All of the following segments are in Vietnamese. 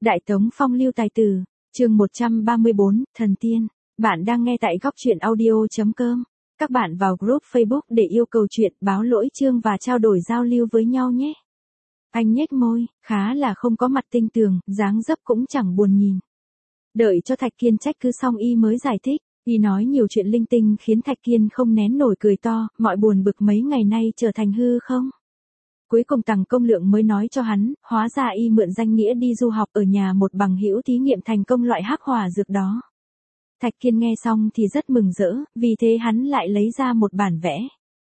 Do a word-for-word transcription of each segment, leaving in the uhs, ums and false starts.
Đại Tống Phong lưu tài tử, chương một trăm ba mươi bốn, Thần Tiên. Bạn đang nghe tại góc truyện audio.com. Các bạn vào group Facebook để yêu cầu chuyện, báo lỗi chương và trao đổi giao lưu với nhau nhé. Anh nhếch môi, khá là không có mặt tinh tường, dáng dấp cũng chẳng buồn nhìn. Đợi cho Thạch Kiên trách cứ xong y mới giải thích. Y nói nhiều chuyện linh tinh khiến Thạch Kiên không nén nổi cười to, mọi buồn bực mấy ngày nay trở thành hư không. Cuối cùng Tằng Công Lượng mới nói cho hắn, hóa ra y mượn danh nghĩa đi du học ở nhà một bằng hữu thí nghiệm thành công loại hắc hỏa dược đó. Thạch Kiên nghe xong thì rất mừng rỡ, vì thế hắn lại lấy ra một bản vẽ.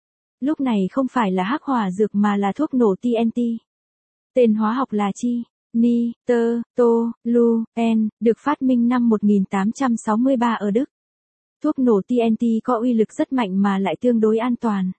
Lúc này không phải là hắc hỏa dược mà là thuốc nổ T N T. Tên hóa học là chi, ni, tơ, tô, lu, en, được phát minh năm một nghìn tám trăm sáu mươi ba ở Đức. Thuốc nổ T N T có uy lực rất mạnh mà lại tương đối an toàn.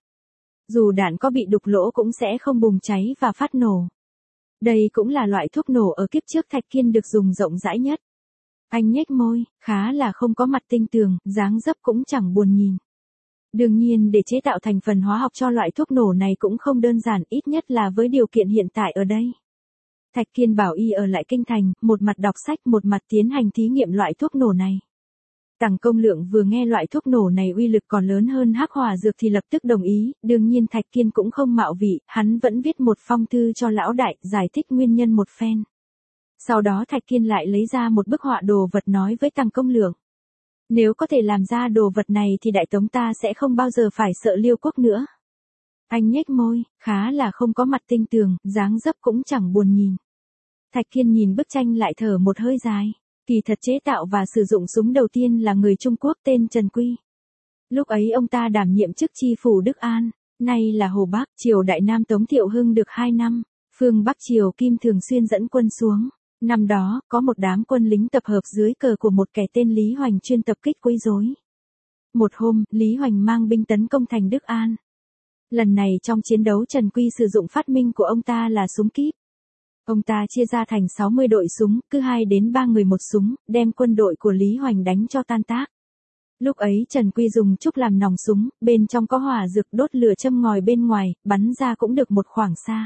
Dù đạn có bị đục lỗ cũng sẽ không bùng cháy và phát nổ. Đây cũng là loại thuốc nổ ở kiếp trước Thạch Kiên được dùng rộng rãi nhất. Anh nhếch môi, khá là không có mặt tinh tường, dáng dấp cũng chẳng buồn nhìn. Đương nhiên để chế tạo thành phần hóa học cho loại thuốc nổ này cũng không đơn giản, ít nhất là với điều kiện hiện tại ở đây. Thạch Kiên bảo y ở lại kinh thành, một mặt đọc sách một mặt tiến hành thí nghiệm loại thuốc nổ này. Tằng Công Lượng vừa nghe loại thuốc nổ này uy lực còn lớn hơn hắc hỏa dược thì lập tức đồng ý, đương nhiên Thạch Kiên cũng không mạo vị, hắn vẫn viết một phong thư cho lão đại, giải thích nguyên nhân một phen. Sau đó Thạch Kiên lại lấy ra một bức họa đồ vật nói với Tằng Công Lượng. Nếu có thể làm ra đồ vật này thì Đại Tống ta sẽ không bao giờ phải sợ Liêu quốc nữa. Anh nhếch môi, khá là không có mặt tinh tường, dáng dấp cũng chẳng buồn nhìn. Thạch Kiên nhìn bức tranh lại thở một hơi dài. Kỳ thật chế tạo và sử dụng súng đầu tiên là người Trung Quốc tên Trần Quy. Lúc ấy ông ta đảm nhiệm chức tri phủ Đức An, nay là Hồ Bắc, triều Đại Nam Tống Thiệu Hưng được hai năm, phương Bắc triều Kim thường xuyên dẫn quân xuống. Năm đó, có một đám quân lính tập hợp dưới cờ của một kẻ tên Lý Hoành chuyên tập kích quấy rối. Một hôm, Lý Hoành mang binh tấn công thành Đức An. Lần này trong chiến đấu Trần Quy sử dụng phát minh của ông ta là súng kíp. Ông ta chia ra thành sáu mươi đội súng, cứ hai đến ba người một súng, đem quân đội của Lý Hoành đánh cho tan tác. Lúc ấy Trần Quy dùng trúc làm nòng súng, bên trong có hỏa dược, đốt lửa châm ngòi bên ngoài, bắn ra cũng được một khoảng xa.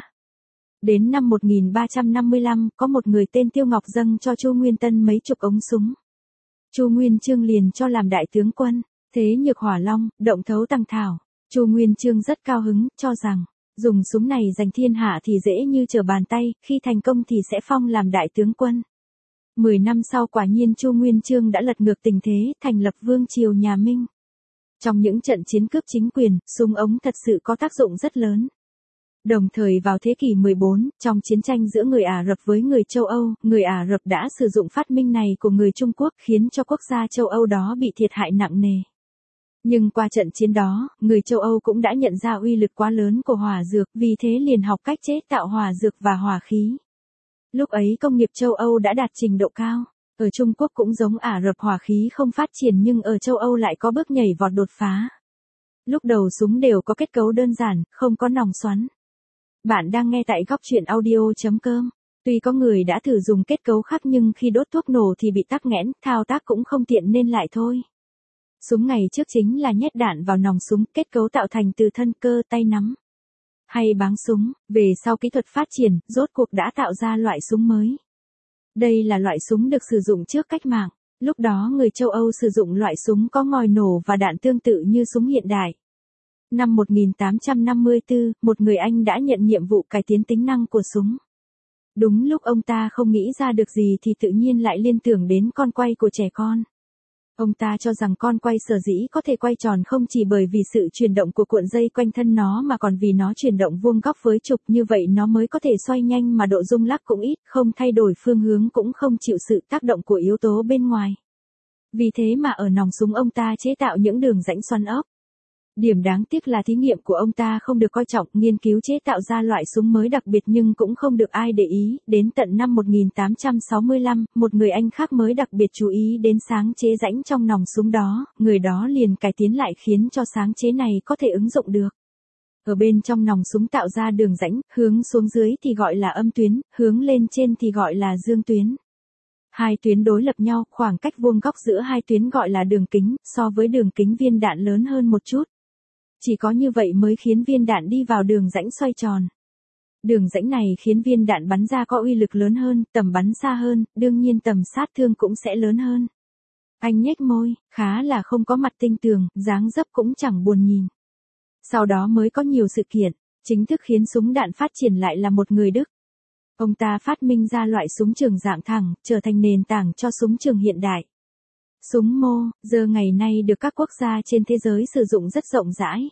Đến năm một nghìn ba trăm năm mươi lăm, có một người tên Tiêu Ngọc dâng cho Chu Nguyên Tân mấy chục ống súng. Chu Nguyên Chương liền cho làm đại tướng quân, thế nhược hỏa long, động thấu tăng thảo. Chu Nguyên Chương rất cao hứng, cho rằng dùng súng này giành thiên hạ thì dễ như trở bàn tay, khi thành công thì sẽ phong làm đại tướng quân. Mười năm sau quả nhiên Chu Nguyên Chương đã lật ngược tình thế, thành lập vương triều nhà Minh. Trong những trận chiến cướp chính quyền, súng ống thật sự có tác dụng rất lớn. Đồng thời vào thế kỷ mười bốn, trong chiến tranh giữa người Ả Rập với người châu Âu, người Ả Rập đã sử dụng phát minh này của người Trung Quốc khiến cho quốc gia châu Âu đó bị thiệt hại nặng nề. Nhưng qua trận chiến đó, người châu Âu cũng đã nhận ra uy lực quá lớn của hỏa dược, vì thế liền học cách chế tạo hỏa dược và hỏa khí. Lúc ấy công nghiệp châu Âu đã đạt trình độ cao. Ở Trung Quốc cũng giống Ả Rập, hỏa khí không phát triển nhưng ở châu Âu lại có bước nhảy vọt đột phá. Lúc đầu súng đều có kết cấu đơn giản, không có nòng xoắn. Bạn đang nghe tại góc truyện audio.com. Tuy có người đã thử dùng kết cấu khác nhưng khi đốt thuốc nổ thì bị tắc nghẽn, thao tác cũng không tiện nên lại thôi. Súng ngày trước chính là nhét đạn vào nòng súng, kết cấu tạo thành từ thân, cơ, tay nắm hay báng súng. Về sau kỹ thuật phát triển, rốt cuộc đã tạo ra loại súng mới. Đây là loại súng được sử dụng trước cách mạng. Lúc đó người châu Âu sử dụng loại súng có ngòi nổ và đạn tương tự như súng hiện đại. Năm một nghìn tám trăm năm mươi tư, một người Anh đã nhận nhiệm vụ cải tiến tính năng của súng. Đúng lúc ông ta không nghĩ ra được gì thì tự nhiên lại liên tưởng đến con quay của trẻ con. Ông ta cho rằng con quay sở dĩ có thể quay tròn không chỉ bởi vì sự chuyển động của cuộn dây quanh thân nó mà còn vì nó chuyển động vuông góc với trục, như vậy nó mới có thể xoay nhanh mà độ rung lắc cũng ít, không thay đổi phương hướng cũng không chịu sự tác động của yếu tố bên ngoài. Vì thế mà ở nòng súng ông ta chế tạo những đường rãnh xoắn ốc. Điểm đáng tiếc là thí nghiệm của ông ta không được coi trọng, nghiên cứu chế tạo ra loại súng mới đặc biệt nhưng cũng không được ai để ý. Đến tận năm một nghìn tám trăm sáu mươi lăm, một người Anh khác mới đặc biệt chú ý đến sáng chế rãnh trong nòng súng đó, người đó liền cải tiến lại khiến cho sáng chế này có thể ứng dụng được. Ở bên trong nòng súng tạo ra đường rãnh, hướng xuống dưới thì gọi là âm tuyến, hướng lên trên thì gọi là dương tuyến. Hai tuyến đối lập nhau, khoảng cách vuông góc giữa hai tuyến gọi là đường kính, so với đường kính viên đạn lớn hơn một chút. Chỉ có như vậy mới khiến viên đạn đi vào đường rãnh xoay tròn. Đường rãnh này khiến viên đạn bắn ra có uy lực lớn hơn, tầm bắn xa hơn, đương nhiên tầm sát thương cũng sẽ lớn hơn. Anh nhếch môi, khá là không có mặt tinh tường, dáng dấp cũng chẳng buồn nhìn. Sau đó mới có nhiều sự kiện, chính thức khiến súng đạn phát triển lại là một người Đức. Ông ta phát minh ra loại súng trường dạng thẳng, trở thành nền tảng cho súng trường hiện đại. Súng mô, giờ ngày nay được các quốc gia trên thế giới sử dụng rất rộng rãi.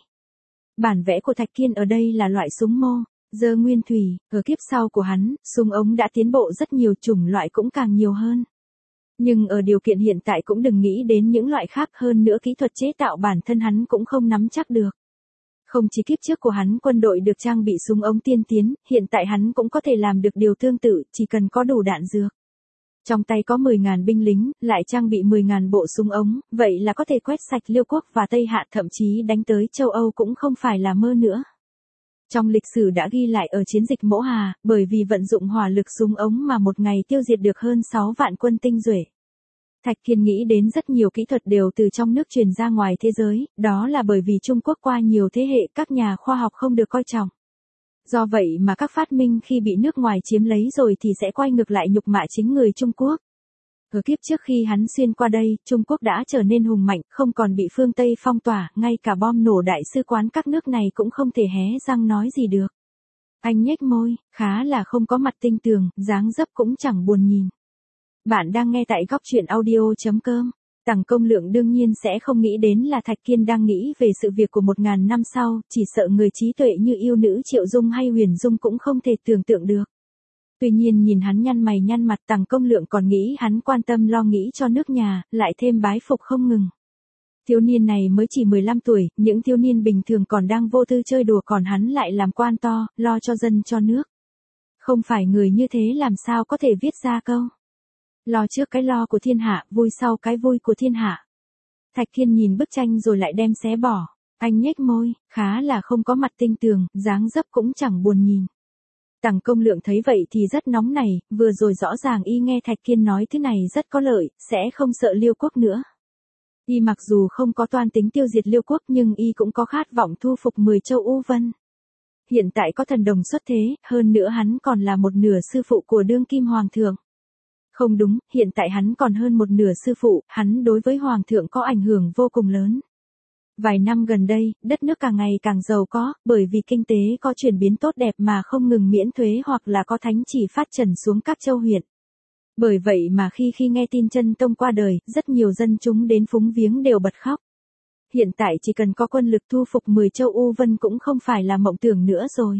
Bản vẽ của Thạch Kiên ở đây là loại súng mô, giờ nguyên thủy, ở kiếp sau của hắn, súng ống đã tiến bộ rất nhiều, chủng loại cũng càng nhiều hơn. Nhưng ở điều kiện hiện tại cũng đừng nghĩ đến những loại khác, hơn nữa kỹ thuật chế tạo bản thân hắn cũng không nắm chắc được. Không chỉ kiếp trước của hắn quân đội được trang bị súng ống tiên tiến, hiện tại hắn cũng có thể làm được điều tương tự, chỉ cần có đủ đạn dược. Trong tay có mười nghìn binh lính, lại trang bị mười nghìn bộ súng ống, vậy là có thể quét sạch Liêu quốc và Tây Hạ, thậm chí đánh tới châu Âu cũng không phải là mơ nữa. Trong lịch sử đã ghi lại ở chiến dịch Mỗ Hà, bởi vì vận dụng hỏa lực súng ống mà một ngày tiêu diệt được hơn sáu vạn quân tinh nhuệ. Thạch Kiên nghĩ đến rất nhiều kỹ thuật đều từ trong nước truyền ra ngoài thế giới, đó là bởi vì Trung Quốc qua nhiều thế hệ các nhà khoa học không được coi trọng. Do vậy mà các phát minh khi bị nước ngoài chiếm lấy rồi thì sẽ quay ngược lại nhục mạ chính người Trung Quốc. Ở kiếp trước khi hắn xuyên qua đây, Trung Quốc đã trở nên hùng mạnh, không còn bị phương Tây phong tỏa, ngay cả bom nổ đại sứ quán các nước này cũng không thể hé răng nói gì được. Anh nhếch môi, khá là không có mặt tinh tường, dáng dấp cũng chẳng buồn nhìn. Bạn đang nghe tại góc truyện audio chấm com. Tằng Công Lượng đương nhiên sẽ không nghĩ đến là Thạch Kiên đang nghĩ về sự việc của một ngàn năm sau, chỉ sợ người trí tuệ như yêu nữ Triệu Dung hay Huyền Dung cũng không thể tưởng tượng được. Tuy nhiên nhìn hắn nhăn mày nhăn mặt, Tằng Công Lượng còn nghĩ hắn quan tâm lo nghĩ cho nước nhà, lại thêm bái phục không ngừng. Thiếu niên này mới chỉ mười lăm tuổi, những thiếu niên bình thường còn đang vô tư chơi đùa, còn hắn lại làm quan to, lo cho dân cho nước. Không phải người như thế làm sao có thể viết ra câu lo trước cái lo của thiên hạ, vui sau cái vui của thiên hạ. Thạch Kiên nhìn bức tranh rồi lại đem xé bỏ. Anh nhếch môi, khá là không có mặt tinh tường, dáng dấp cũng chẳng buồn nhìn. Tằng Công Lượng thấy vậy thì rất nóng nảy, vừa rồi rõ ràng y nghe Thạch Kiên nói thế này rất có lợi, sẽ không sợ Liêu quốc nữa. Y mặc dù không có toan tính tiêu diệt Liêu quốc nhưng y cũng có khát vọng thu phục mười châu U Vân. Hiện tại có thần đồng xuất thế, hơn nữa hắn còn là một nửa sư phụ của đương kim hoàng thượng. Không đúng, hiện tại hắn còn hơn một nửa sư phụ, hắn đối với hoàng thượng có ảnh hưởng vô cùng lớn. Vài năm gần đây, đất nước càng ngày càng giàu có, bởi vì kinh tế có chuyển biến tốt đẹp mà không ngừng miễn thuế hoặc là có thánh chỉ phát trần xuống các châu huyện. Bởi vậy mà khi khi nghe tin Chân Tông qua đời, rất nhiều dân chúng đến phúng viếng đều bật khóc. Hiện tại chỉ cần có quân lực thu phục mười châu U Vân cũng không phải là mộng tưởng nữa rồi.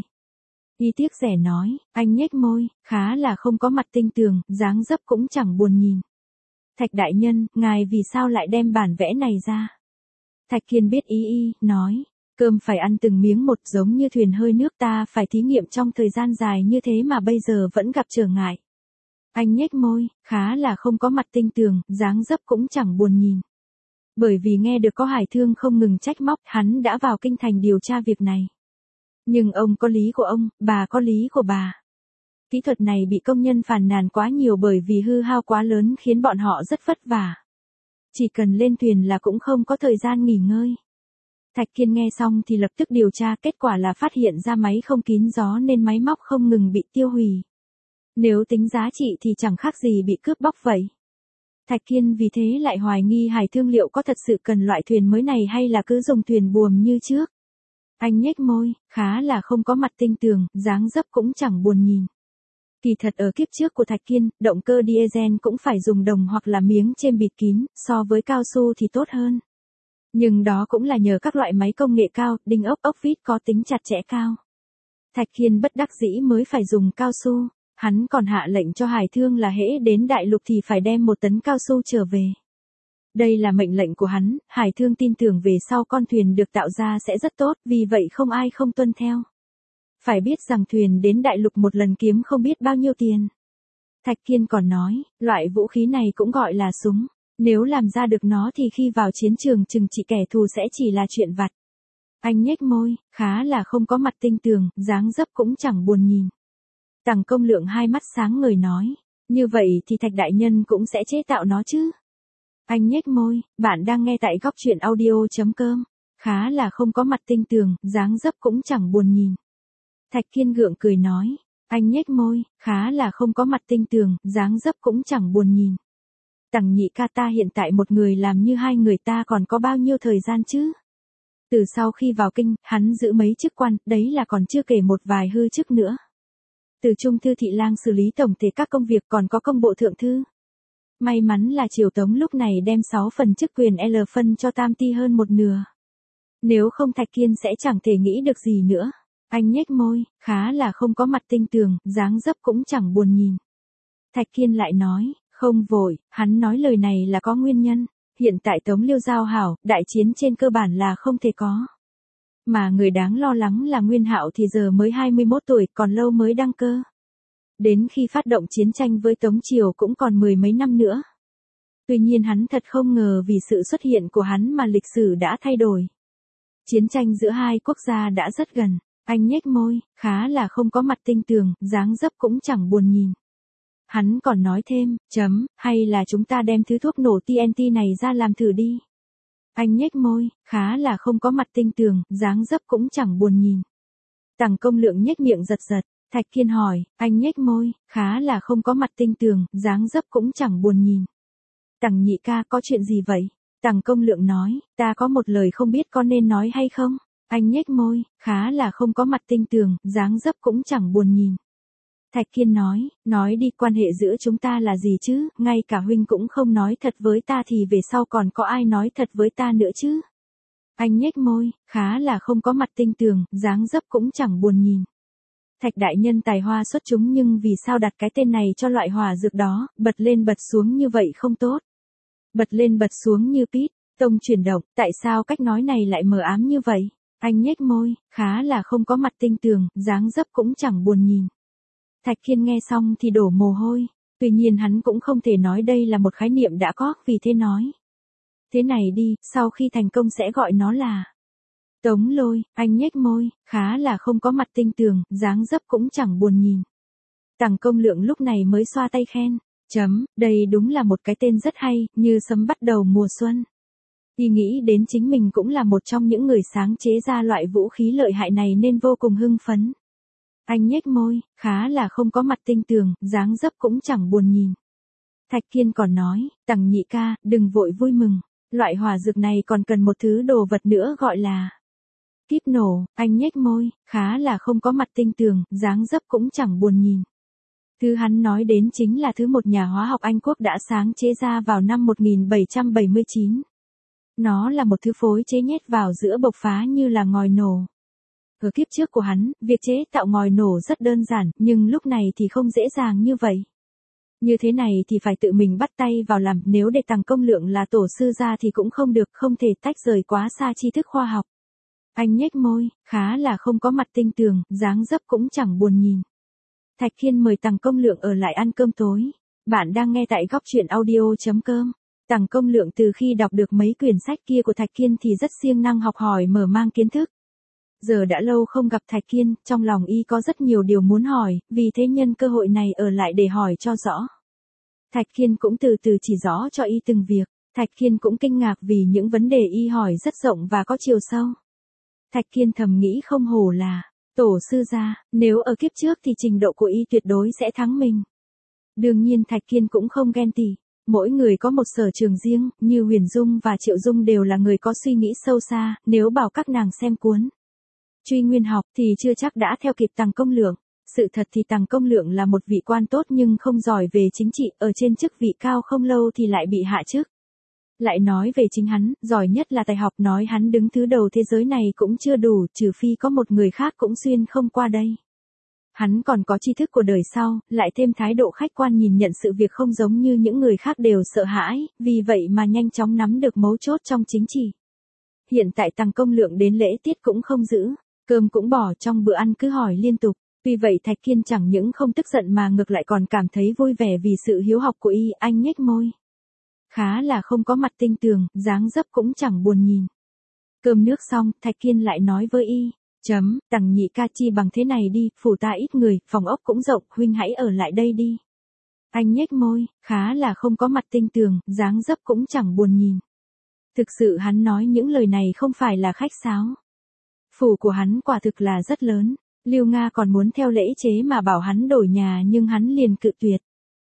Y tiếc rẻ nói, anh nhếch môi, khá là không có mặt tinh tường, dáng dấp cũng chẳng buồn nhìn. Thạch đại nhân, ngài vì sao lại đem bản vẽ này ra? Thạch Kiên biết ý y, nói, cơm phải ăn từng miếng một, giống như thuyền hơi nước, ta phải thí nghiệm trong thời gian dài như thế mà bây giờ vẫn gặp trở ngại. Anh nhếch môi, khá là không có mặt tinh tường, dáng dấp cũng chẳng buồn nhìn. Bởi vì nghe được có Hải Thương không ngừng trách móc, hắn đã vào kinh thành điều tra việc này. Nhưng ông có lý của ông, bà có lý của bà. Kỹ thuật này bị công nhân phàn nàn quá nhiều bởi vì hư hao quá lớn khiến bọn họ rất vất vả. Chỉ cần lên thuyền là cũng không có thời gian nghỉ ngơi. Thạch Kiên nghe xong thì lập tức điều tra, kết quả là phát hiện ra máy không kín gió nên máy móc không ngừng bị tiêu hủy. Nếu tính giá trị thì chẳng khác gì bị cướp bóc vậy. Thạch Kiên vì thế lại hoài nghi Hải Thương liệu có thật sự cần loại thuyền mới này hay là cứ dùng thuyền buồm như trước. Anh nhếch môi, khá là không có mặt tinh tường, dáng dấp cũng chẳng buồn nhìn. Kỳ thật ở kiếp trước của Thạch Kiên, động cơ diesel cũng phải dùng đồng hoặc là miếng chêm bịt kín, so với cao su thì tốt hơn. Nhưng đó cũng là nhờ các loại máy công nghệ cao, đinh ốc ốc vít có tính chặt chẽ cao. Thạch Kiên bất đắc dĩ mới phải dùng cao su, hắn còn hạ lệnh cho Hải Thương là hễ đến đại lục thì phải đem một tấn cao su trở về. Đây là mệnh lệnh của hắn, Hải Thương tin tưởng về sau con thuyền được tạo ra sẽ rất tốt, vì vậy không ai không tuân theo. Phải biết rằng thuyền đến đại lục một lần kiếm không biết bao nhiêu tiền. Thạch Kiên còn nói, loại vũ khí này cũng gọi là súng, nếu làm ra được nó thì khi vào chiến trường chừng trị kẻ thù sẽ chỉ là chuyện vặt. Anh nhếch môi, khá là không có mặt tinh tường, dáng dấp cũng chẳng buồn nhìn. Tằng Công Lượng hai mắt sáng ngời nói, như vậy thì Thạch đại nhân cũng sẽ chế tạo nó chứ? Anh nhếch môi, bạn đang nghe tại góc truyện audio chấm com, khá là không có mặt tinh tường, dáng dấp cũng chẳng buồn nhìn. Thạch Kiên gượng cười nói. Anh nhếch môi, khá là không có mặt tinh tường, dáng dấp cũng chẳng buồn nhìn. Tằng nhị ca, ta hiện tại một người làm như hai người ta còn có bao nhiêu thời gian chứ? Từ sau khi vào kinh, hắn giữ mấy chức quan, đấy là còn chưa kể một vài hư chức nữa. Từ trung thư thị lang xử lý tổng thể các công việc, còn có công bộ thượng thư. May mắn là triều Tống lúc này đem sáu phần chức quyền L phân cho Tam Ti hơn một nửa. Nếu không Thạch Kiên sẽ chẳng thể nghĩ được gì nữa. Anh nhếch môi, khá là không có mặt tinh tường, dáng dấp cũng chẳng buồn nhìn. Thạch Kiên lại nói, không vội, hắn nói lời này là có nguyên nhân. Hiện tại Tống Liêu giao hảo, đại chiến trên cơ bản là không thể có. Mà người đáng lo lắng là Nguyên Hạo thì giờ mới hai mươi mốt tuổi, còn lâu mới đăng cơ. Đến khi phát động chiến tranh với Tống Triều cũng còn mười mấy năm nữa. Tuy nhiên hắn thật không ngờ vì sự xuất hiện của hắn mà lịch sử đã thay đổi. Chiến tranh giữa hai quốc gia đã rất gần. Anh nhếch môi, khá là không có mặt tinh tường, dáng dấp cũng chẳng buồn nhìn. Hắn còn nói thêm, chấm, hay là chúng ta đem thứ thuốc nổ T N T này ra làm thử đi. Anh nhếch môi, khá là không có mặt tinh tường, dáng dấp cũng chẳng buồn nhìn. Tằng Công Lượng nhếch miệng giật giật. Thạch Kiên hỏi, anh nhếch môi, khá là không có mặt tinh tường, dáng dấp cũng chẳng buồn nhìn. Tằng nhị ca, có chuyện gì vậy? Tằng Công Lượng nói, ta có một lời không biết có nên nói hay không? Anh nhếch môi, khá là không có mặt tinh tường, dáng dấp cũng chẳng buồn nhìn. Thạch Kiên nói, nói đi, quan hệ giữa chúng ta là gì chứ, ngay cả huynh cũng không nói thật với ta thì về sau còn có ai nói thật với ta nữa chứ? Anh nhếch môi, khá là không có mặt tinh tường, dáng dấp cũng chẳng buồn nhìn. Thạch đại nhân tài hoa xuất chúng, nhưng vì sao đặt cái tên này cho loại hỏa dược đó, bật lên bật xuống như vậy không tốt. Bật lên bật xuống như pít, tông chuyển động, tại sao cách nói này lại mờ ám như vậy? Anh nhếch môi, khá là không có mặt tinh tường, dáng dấp cũng chẳng buồn nhìn. Thạch Kiên nghe xong thì đổ mồ hôi, tuy nhiên hắn cũng không thể nói đây là một khái niệm đã có, vì thế nói. Thế này đi, sau khi thành công sẽ gọi nó là Tống Lôi. Anh nhếch môi, khá là không có mặt tinh tường, dáng dấp cũng chẳng buồn nhìn. Tằng Công Lượng lúc này mới xoa tay khen, chấm, đây đúng là một cái tên rất hay, như sấm bắt đầu mùa xuân. Y nghĩ đến chính mình cũng là một trong những người sáng chế ra loại vũ khí lợi hại này nên vô cùng hưng phấn. Anh nhếch môi, khá là không có mặt tinh tường, dáng dấp cũng chẳng buồn nhìn. Thạch Kiên còn nói, Tằng nhị ca, đừng vội vui mừng, loại hỏa dược này còn cần một thứ đồ vật nữa gọi là kíp nổ. Anh nhếch môi, khá là không có mặt tinh tường, dáng dấp cũng chẳng buồn nhìn. Thứ hắn nói đến chính là thứ một nhà hóa học Anh Quốc đã sáng chế ra vào năm một nghìn bảy trăm bảy mươi chín. Nó là một thứ phối chế nhét vào giữa bộc phá như là ngòi nổ. Ở kiếp trước của hắn, việc chế tạo ngòi nổ rất đơn giản, nhưng lúc này thì không dễ dàng như vậy. Như thế này thì phải tự mình bắt tay vào làm, nếu để Tằng Công Lượng là tổ sư ra thì cũng không được, không thể tách rời quá xa tri thức khoa học. Anh nhếch môi, khá là không có mặt tinh tường, dáng dấp cũng chẳng buồn nhìn. Thạch Kiên mời Tằng Công Lượng ở lại ăn cơm tối. Bạn đang nghe tại góc truyện audio chấm com. Tằng Công Lượng từ khi đọc được mấy quyển sách kia của Thạch Kiên thì rất siêng năng học hỏi, mở mang kiến thức. Giờ đã lâu không gặp Thạch Kiên, trong lòng y có rất nhiều điều muốn hỏi, vì thế nhân cơ hội này ở lại để hỏi cho rõ. Thạch Kiên cũng từ từ chỉ rõ cho y từng việc. Thạch Kiên cũng kinh ngạc vì những vấn đề y hỏi rất rộng và có chiều sâu. Thạch Kiên thầm nghĩ không hổ là tổ sư gia, nếu ở kiếp trước thì trình độ của y tuyệt đối sẽ thắng mình. Đương nhiên Thạch Kiên cũng không ghen tị. Mỗi người có một sở trường riêng, như Huyền Dung và Triệu Dung đều là người có suy nghĩ sâu xa, nếu bảo các nàng xem cuốn Truy Nguyên học thì chưa chắc đã theo kịp Tằng Công Lượng. Sự thật thì Tằng Công Lượng là một vị quan tốt nhưng không giỏi về chính trị, ở trên chức vị cao không lâu thì lại bị hạ chức. Lại nói về chính hắn, giỏi nhất là tài học, nói hắn đứng thứ đầu thế giới này cũng chưa đủ, trừ phi có một người khác cũng xuyên không qua đây. Hắn còn có tri thức của đời sau, lại thêm thái độ khách quan nhìn nhận sự việc không giống như những người khác đều sợ hãi, vì vậy mà nhanh chóng nắm được mấu chốt trong chính trị. Hiện tại Tằng Công Lượng đến lễ tiết cũng không giữ, cơm cũng bỏ, trong bữa ăn cứ hỏi liên tục. Tuy vậy Thạch Kiên chẳng những không tức giận mà ngược lại còn cảm thấy vui vẻ vì sự hiếu học của y. Anh nhếch môi, khá là không có mặt tinh tường, dáng dấp cũng chẳng buồn nhìn. Cơm nước xong, Thạch Kiên lại nói với y, chấm, Tằng nhị ca, chi bằng thế này đi, phủ ta ít người, phòng ốc cũng rộng, huynh hãy ở lại đây đi. Anh nhếch môi, khá là không có mặt tinh tường, dáng dấp cũng chẳng buồn nhìn. Thực sự hắn nói những lời này không phải là khách sáo. Phủ của hắn quả thực là rất lớn. Lưu Nga còn muốn theo lễ chế mà bảo hắn đổi nhà nhưng hắn liền cự tuyệt.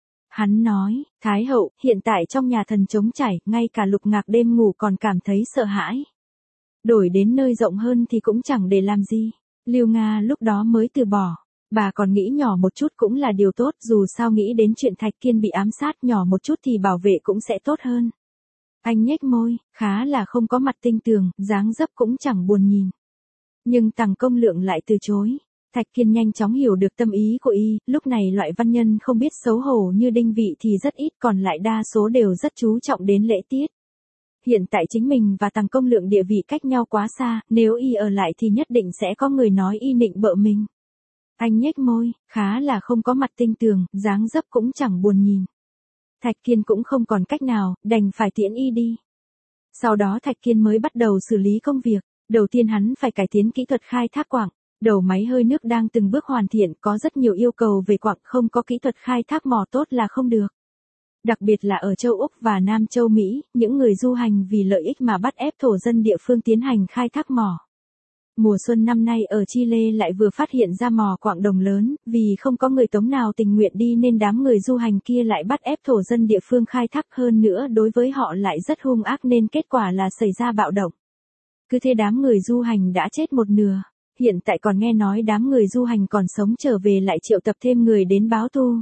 Hắn nói, Thái hậu, hiện tại trong nhà thần trống trải, ngay cả Lục Ngạc đêm ngủ còn cảm thấy sợ hãi. Đổi đến nơi rộng hơn thì cũng chẳng để làm gì. Lưu Nga lúc đó mới từ bỏ. Bà còn nghĩ nhỏ một chút cũng là điều tốt, dù sao nghĩ đến chuyện Thạch Kiên bị ám sát, nhỏ một chút thì bảo vệ cũng sẽ tốt hơn. Anh nhếch môi, khá là không có mặt tinh tường, dáng dấp cũng chẳng buồn nhìn. Nhưng Tằng Công Lượng lại từ chối. Thạch Kiên nhanh chóng hiểu được tâm ý của y, lúc này loại văn nhân không biết xấu hổ như Đinh Vị thì rất ít, còn lại đa số đều rất chú trọng đến lễ tiết. Hiện tại chính mình và Tằng Công Lượng địa vị cách nhau quá xa, nếu y ở lại thì nhất định sẽ có người nói y nịnh bợ mình. Anh nhếch môi, khá là không có mặt tinh tường, dáng dấp cũng chẳng buồn nhìn. Thạch Kiên cũng không còn cách nào, đành phải tiễn y đi. Sau đó Thạch Kiên mới bắt đầu xử lý công việc. Đầu tiên hắn phải cải tiến kỹ thuật khai thác quặng. Đầu máy hơi nước đang từng bước hoàn thiện, có rất nhiều yêu cầu về quặng, không có kỹ thuật khai thác mỏ tốt là không được. Đặc biệt là ở châu Úc và Nam châu Mỹ, những người du hành vì lợi ích mà bắt ép thổ dân địa phương tiến hành khai thác mỏ. Mùa xuân năm nay ở Chile lại vừa phát hiện ra mỏ quặng đồng lớn, vì không có người Tống nào tình nguyện đi nên đám người du hành kia lại bắt ép thổ dân địa phương khai thác, hơn nữa đối với họ lại rất hung ác nên kết quả là xảy ra bạo động. Cứ thế đám người du hành đã chết một nửa. Hiện tại còn nghe nói đám người du hành còn sống trở về lại triệu tập thêm người đến báo thù.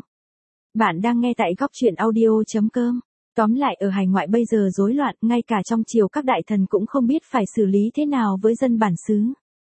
Bạn đang nghe tại góc truyện audio chấm com. Tóm lại ở hải ngoại bây giờ rối loạn, ngay cả trong triều các đại thần cũng không biết phải xử lý thế nào với dân bản xứ.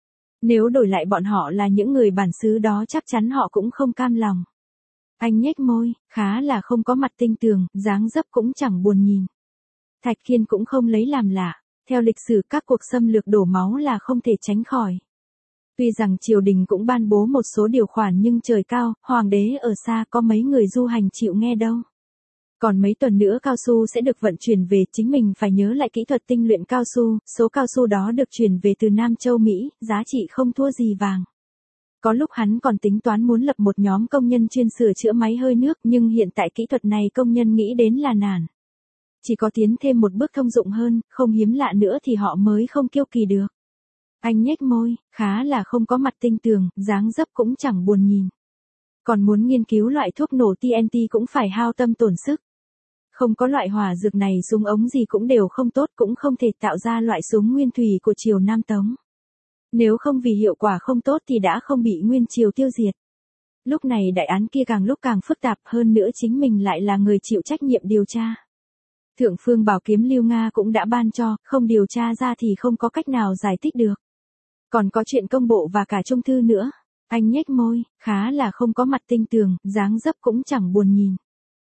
Nếu đổi lại bọn họ là những người bản xứ đó chắc chắn họ cũng không cam lòng. Anh nhếch môi, khá là không có mặt tinh tường, dáng dấp cũng chẳng buồn nhìn. Thạch Kiên cũng không lấy làm lạ. Theo lịch sử các cuộc xâm lược đổ máu là không thể tránh khỏi. Tuy rằng triều đình cũng ban bố một số điều khoản nhưng trời cao, hoàng đế ở xa, có mấy người du hành chịu nghe đâu. Còn mấy tuần nữa cao su sẽ được vận chuyển về, chính mình phải nhớ lại kỹ thuật tinh luyện cao su, số cao su đó được chuyển về từ Nam châu Mỹ, giá trị không thua gì vàng. Có lúc hắn còn tính toán muốn lập một nhóm công nhân chuyên sửa chữa máy hơi nước, nhưng hiện tại kỹ thuật này công nhân nghĩ đến là nản. Chỉ có tiến thêm một bước thông dụng hơn, không hiếm lạ nữa thì họ mới không kiêu kỳ được. Anh nhếch môi, khá là không có mặt tinh tường, dáng dấp cũng chẳng buồn nhìn. Còn muốn nghiên cứu loại thuốc nổ T N T cũng phải hao tâm tổn sức. Không có loại hỏa dược này súng ống gì cũng đều không tốt, cũng không thể tạo ra loại súng nguyên thủy của triều Nam Tống. Nếu không vì hiệu quả không tốt thì đã không bị nguyên triều tiêu diệt. Lúc này đại án kia càng lúc càng phức tạp, hơn nữa chính mình lại là người chịu trách nhiệm điều tra. Thượng Phương Bảo Kiếm Lưu Nga cũng đã ban cho, không điều tra ra thì không có cách nào giải thích được. Còn có chuyện công bộ và cả trung thư nữa. Anh nhếch môi, khá là không có mặt tinh tường, dáng dấp cũng chẳng buồn nhìn.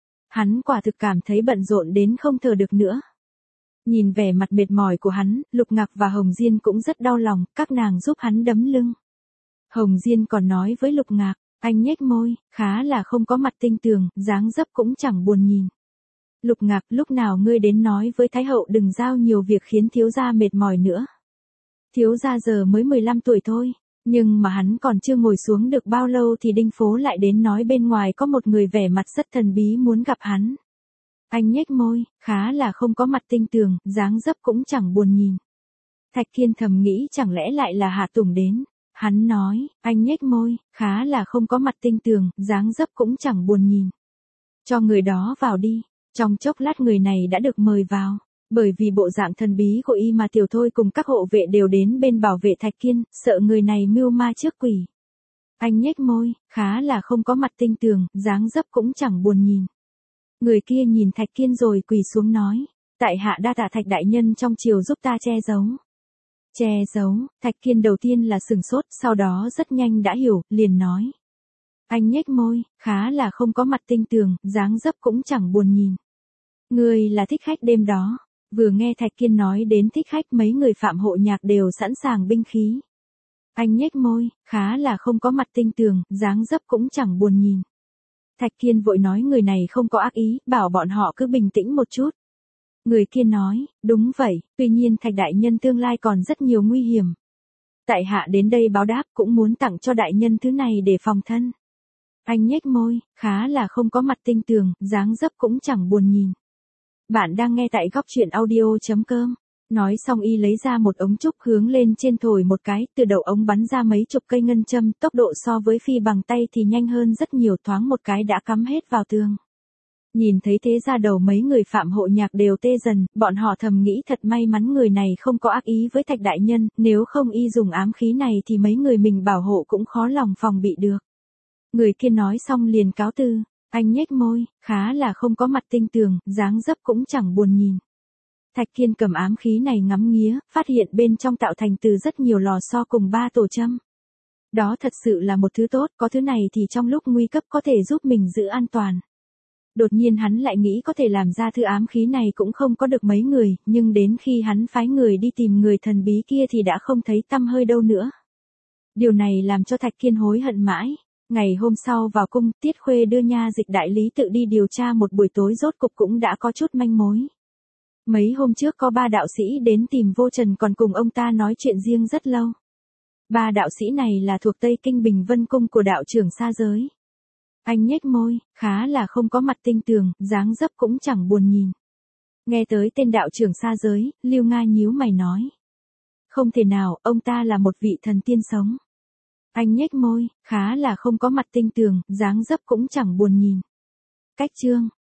Hắn quả thực cảm thấy bận rộn đến không thở được nữa. Nhìn vẻ mặt mệt mỏi của hắn, Lục Ngạc và Hồng Diên cũng rất đau lòng, các nàng giúp hắn đấm lưng. Hồng Diên còn nói với Lục Ngạc, anh nhếch môi, khá là không có mặt tinh tường, dáng dấp cũng chẳng buồn nhìn. Lục Ngạc, lúc nào ngươi đến nói với Thái hậu đừng giao nhiều việc khiến thiếu gia mệt mỏi nữa. Thiếu gia giờ mới mười lăm tuổi thôi, nhưng mà hắn còn chưa ngồi xuống được bao lâu thì Đinh Phố lại đến nói bên ngoài có một người vẻ mặt rất thần bí muốn gặp hắn. Anh nhếch môi, khá là không có mặt tinh tường, dáng dấp cũng chẳng buồn nhìn. Thạch Kiên thầm nghĩ chẳng lẽ lại là Hạ Tùng đến. Hắn nói, anh nhếch môi, khá là không có mặt tinh tường, dáng dấp cũng chẳng buồn nhìn. Cho người đó vào đi. Trong chốc lát người này đã được mời vào. Bởi vì bộ dạng thần bí của y mà Tiểu Thôi cùng các hộ vệ đều đến bên bảo vệ Thạch Kiên, sợ người này mưu ma trước quỷ. Anh nhếch môi, khá là không có mặt tinh tường, dáng dấp cũng chẳng buồn nhìn. Người kia nhìn Thạch Kiên rồi quỳ xuống nói, tại hạ đa tạ Thạch đại nhân trong triều giúp ta che giấu. Che giấu, Thạch Kiên đầu tiên là sừng sốt, sau đó rất nhanh đã hiểu, liền nói. Anh nhếch môi, khá là không có mặt tinh tường, dáng dấp cũng chẳng buồn nhìn. Người là thích khách đêm đó. Vừa nghe Thạch Kiên nói đến thích khách, mấy người phạm hộ nhạc đều sẵn sàng binh khí. Anh nhếch môi, khá là không có mặt tinh tường, dáng dấp cũng chẳng buồn nhìn. Thạch Kiên vội nói người này không có ác ý, bảo bọn họ cứ bình tĩnh một chút. Người kia nói, đúng vậy, tuy nhiên Thạch đại nhân tương lai còn rất nhiều nguy hiểm. Tại hạ đến đây báo đáp cũng muốn tặng cho đại nhân thứ này để phòng thân. Anh nhếch môi, khá là không có mặt tinh tường, dáng dấp cũng chẳng buồn nhìn. Bạn đang nghe tại góc truyện audio chấm com. Nói xong y lấy ra một ống trúc hướng lên trên thổi một cái, từ đầu ống bắn ra mấy chục cây ngân châm, tốc độ so với phi bằng tay thì nhanh hơn rất nhiều, thoáng một cái đã cắm hết vào tường. Nhìn thấy thế ra đầu mấy người Phạm Hộ Nhạc đều tê dần, bọn họ thầm nghĩ thật may mắn người này không có ác ý với Thạch đại nhân, nếu không y dùng ám khí này thì mấy người mình bảo hộ cũng khó lòng phòng bị được. Người kia nói xong liền cáo từ, anh nhếch môi, khá là không có mặt tinh tường, dáng dấp cũng chẳng buồn nhìn. Thạch Kiên cầm ám khí này ngắm nghía, phát hiện bên trong tạo thành từ rất nhiều lò xo cùng ba tổ châm. Đó thật sự là một thứ tốt, có thứ này thì trong lúc nguy cấp có thể giúp mình giữ an toàn. Đột nhiên hắn lại nghĩ có thể làm ra thứ ám khí này cũng không có được mấy người, nhưng đến khi hắn phái người đi tìm người thần bí kia thì đã không thấy tăm hơi đâu nữa. Điều này làm cho Thạch Kiên hối hận mãi. Ngày hôm sau vào cung, Tiết Khuê đưa nha dịch đại lý tự đi điều tra một buổi tối, rốt cục cũng đã có chút manh mối. Mấy hôm trước có ba đạo sĩ đến tìm Vô Trần, còn cùng ông ta nói chuyện riêng rất lâu. Ba đạo sĩ này là thuộc Tây Kinh Bình Vân Cung của đạo trưởng Sa Giới. Anh nhếch môi, khá là không có mặt tinh tường, dáng dấp cũng chẳng buồn nhìn. Nghe tới tên đạo trưởng Sa Giới, Lưu Nga nhíu mày nói. Không thể nào, ông ta là một vị thần tiên sống. Anh nhếch môi, khá là không có mặt tinh tường, dáng dấp cũng chẳng buồn nhìn. Cách chương